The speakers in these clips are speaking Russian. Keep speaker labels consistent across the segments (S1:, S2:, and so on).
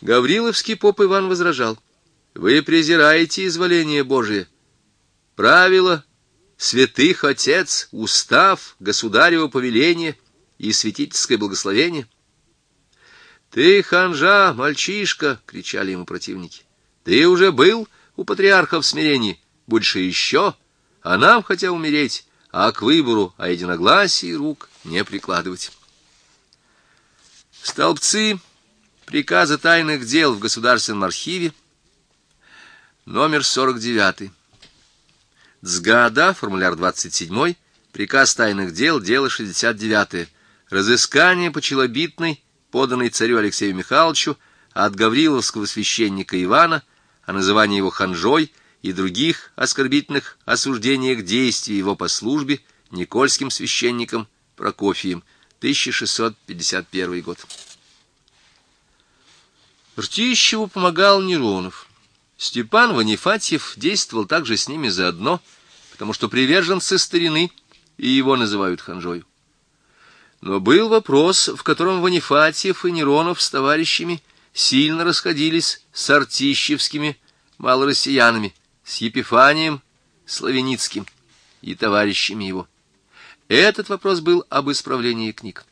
S1: Гавриловский поп Иван возражал: «Вы презираете изволение Божие. Правило святых отец, устав, государево повеление и святительское благословение». «Ты ханжа, мальчишка!» — кричали ему противники. «Ты уже был у патриарха в смирении, будешь и еще, а нам хотя умереть, а к выбору о единогласии рук не прикладывать». Столбцы приказа тайных дел в Государственном архиве, номер 49. Цгаада, формуляр 27, приказ тайных дел, дело 69. Разыскание по челобитной, поданной царю Алексею Михайловичу от гавриловского священника Ивана о назывании его ханжой и других оскорбительных осуждениях действий его по службе никольским священником Прокофием, 1651 год. Ртищеву помогал Неронов. Степан Ванифатьев действовал также с ними заодно, потому что приверженцы старины и его называют ханжою. Но был вопрос, в котором Ванифатьев и Неронов с товарищами сильно расходились с артищевскими малороссиянами, с Епифанием Славеницким и товарищами его. Этот вопрос был об исправлении книг.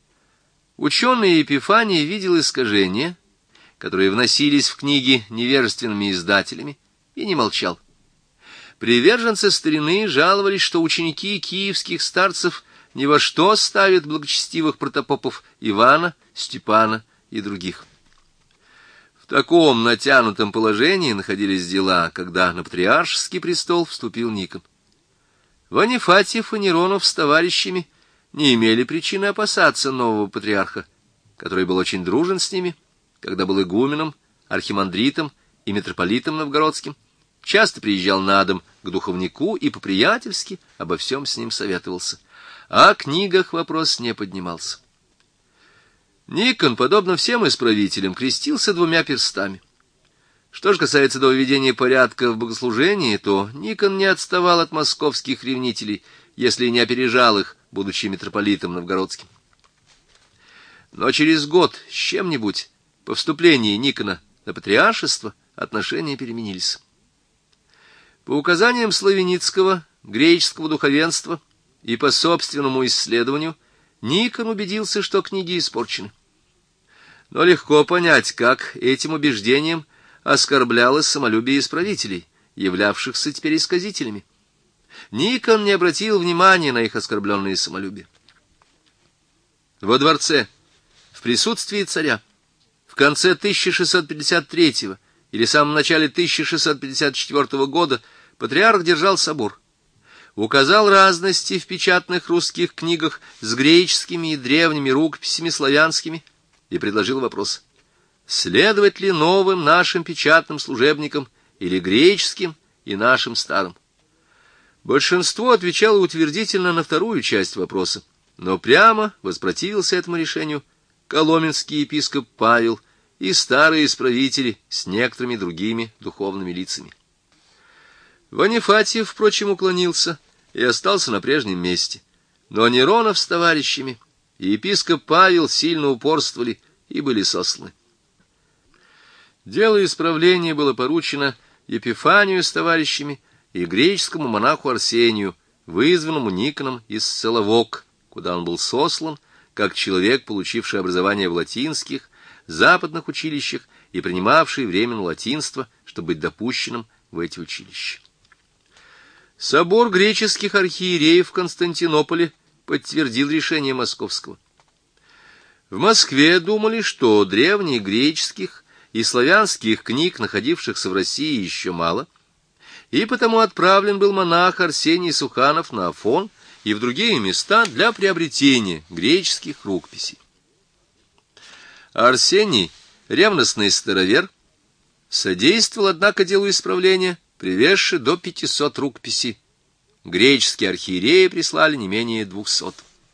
S1: Ученый Епифаний видел искажения, которые вносились в книги невежественными издателями, и не молчал. Приверженцы старины жаловались, что ученики киевских старцев ни во что ставят благочестивых протопопов Ивана, Степана и других. В таком натянутом положении находились дела, когда на патриаршеский престол вступил Никон. Ванифатьев и Неронов с товарищами не имели причины опасаться нового патриарха, который был очень дружен с ними, когда был игуменом, архимандритом и митрополитом новгородским, часто приезжал на дом к духовнику и по-приятельски обо всем с ним советовался. О книгах вопрос не поднимался. Никон, подобно всем исправителям, крестился 2 перстами. Что же касается до введения порядка в богослужении, то Никон не отставал от московских ревнителей, если не опережал их, будучи митрополитом новгородским. Но через год с чем-нибудь, по вступлении Никона на патриаршество, отношения переменились. По указаниям Славеницкого, греческого духовенства и по собственному исследованию, Никон убедился, что книги испорчены. Но легко понять, как этим убеждением оскорблялось самолюбие исправителей, являвшихся теперь исказителями. Никон не обратил внимания на их оскорбленное самолюбие. Во дворце, в присутствии царя, в конце 1653 или самом начале 1654 года патриарх держал собор, указал разности в печатных русских книгах с греческими и древними рукописями славянскими и предложил вопрос: следовать ли новым нашим печатным служебникам или греческим и нашим старым? Большинство отвечало утвердительно на вторую часть вопроса, но прямо воспротивился этому решению коломенский епископ Павел и старые исправители с некоторыми другими духовными лицами. Ванифатьев, впрочем, уклонился и остался на прежнем месте, но Неронов с товарищами и епископ Павел сильно упорствовали и были сосланы. Дело исправления было поручено Епифанию с товарищами и греческому монаху Арсению, вызванному Никоном из Соловок, куда он был сослан, как человек, получивший образование в латинских, западных училищах и принимавший временно латинство, чтобы быть допущенным в эти училища. Собор греческих архиереев в Константинополе подтвердил решение московского. В Москве думали, что древних греческих и славянских книг, находившихся в России, еще мало, и потому отправлен был монах Арсений Суханов на Афон и в другие места для приобретения греческих рукописей. Арсений, ревностный старовер, содействовал, однако, делу исправления, привезши до 500 рукописей. Греческие архиереи прислали не менее 200.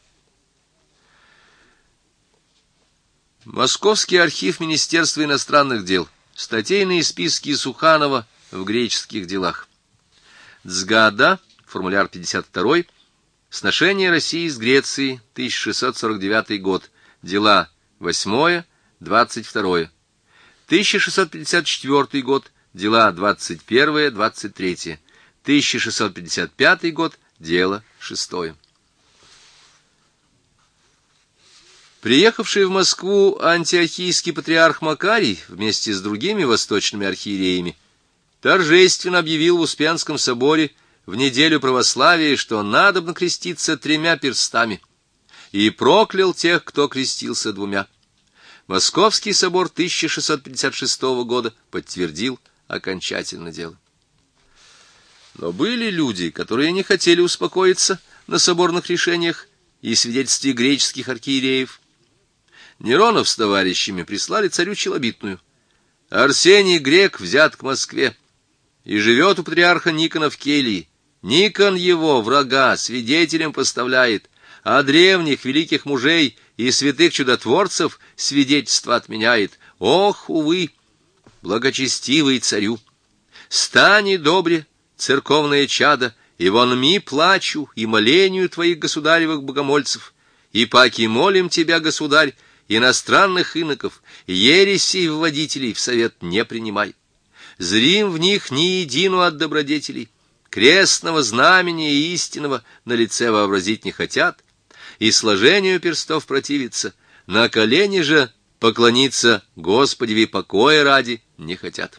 S1: Московский архив Министерства иностранных дел. Статейные списки Суханова в греческих делах. Цгаада, формуляр 52, сношение России с Грецией, 1649 год, дела 8, 22. 1654 год, дела 21-23. 1655 год, дело 6. Приехавший в Москву антиохийский патриарх Макарий вместе с другими восточными архиереями торжественно объявил в Успенском соборе в неделю православия, что надобно креститься 3 перстами, и проклял тех, кто крестился 2. Московский собор 1656 года подтвердил окончательно дело. Но были люди, которые не хотели успокоиться на соборных решениях и свидетельстве греческих архиереев. Неронов с товарищами прислали царю челобитную. Арсений Грек взят к Москве и живет у патриарха Никона в келье. Никон его, врага, свидетелем поставляет, а древних великих мужей и святых чудотворцев свидетельство отменяет. Ох, увы, благочестивый царю! Стань добре, церковное чадо, и вон ми плачу, и молению твоих государевых богомольцев, и паки молим тебя, государь, иностранных иноков, ересей вводителей в совет не принимай. Зрим в них ни едину от добродетелей, крестного знамения и истинного на лице вообразить не хотят, и сложению перстов противиться, на колени же поклониться Господеви покоя ради не хотят.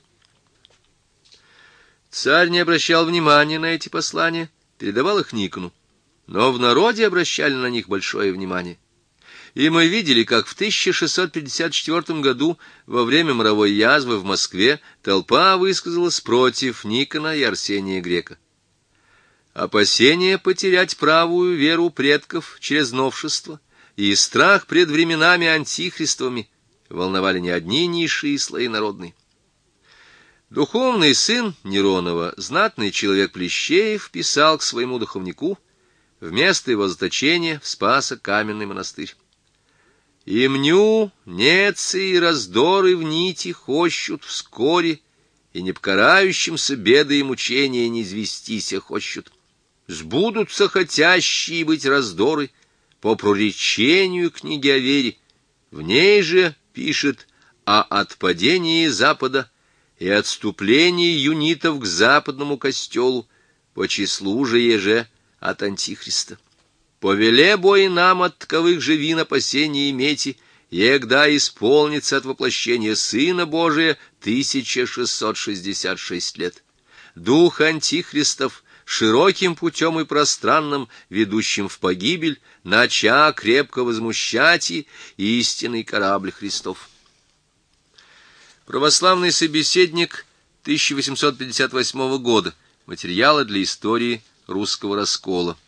S1: Царь не обращал внимания на эти послания, передавал их Никону, но в народе обращали на них большое внимание. И мы видели, как в 1654 году во время моровой язвы в Москве толпа высказалась против Никона и Арсения Грека. Опасение потерять правую веру предков через новшество и страх пред временами антихристовыми волновали не одни низшие слои народные. Духовный сын Неронова, знатный человек Плещеев, писал к своему духовнику вместо его заточения в Спасо-Каменный монастырь. «И мню, нецы и раздоры в нити хощут вскоре, и не покарающимся беды и мучения не известися хощут. Сбудутся хотящие быть раздоры по проречению книги о вере. В ней же пишет о отпадении Запада и отступлении юнитов к западному костелу, по числу же еже от Антихриста. Повеле бой нам от таковых же вин опасений имейте, егда исполнится от воплощения Сына Божия 1666 лет. Дух антихристов широким путем и пространным, ведущим в погибель, нача крепко возмущать и истинный корабль Христов». Православный собеседник 1858 года. Материалы для истории русского раскола.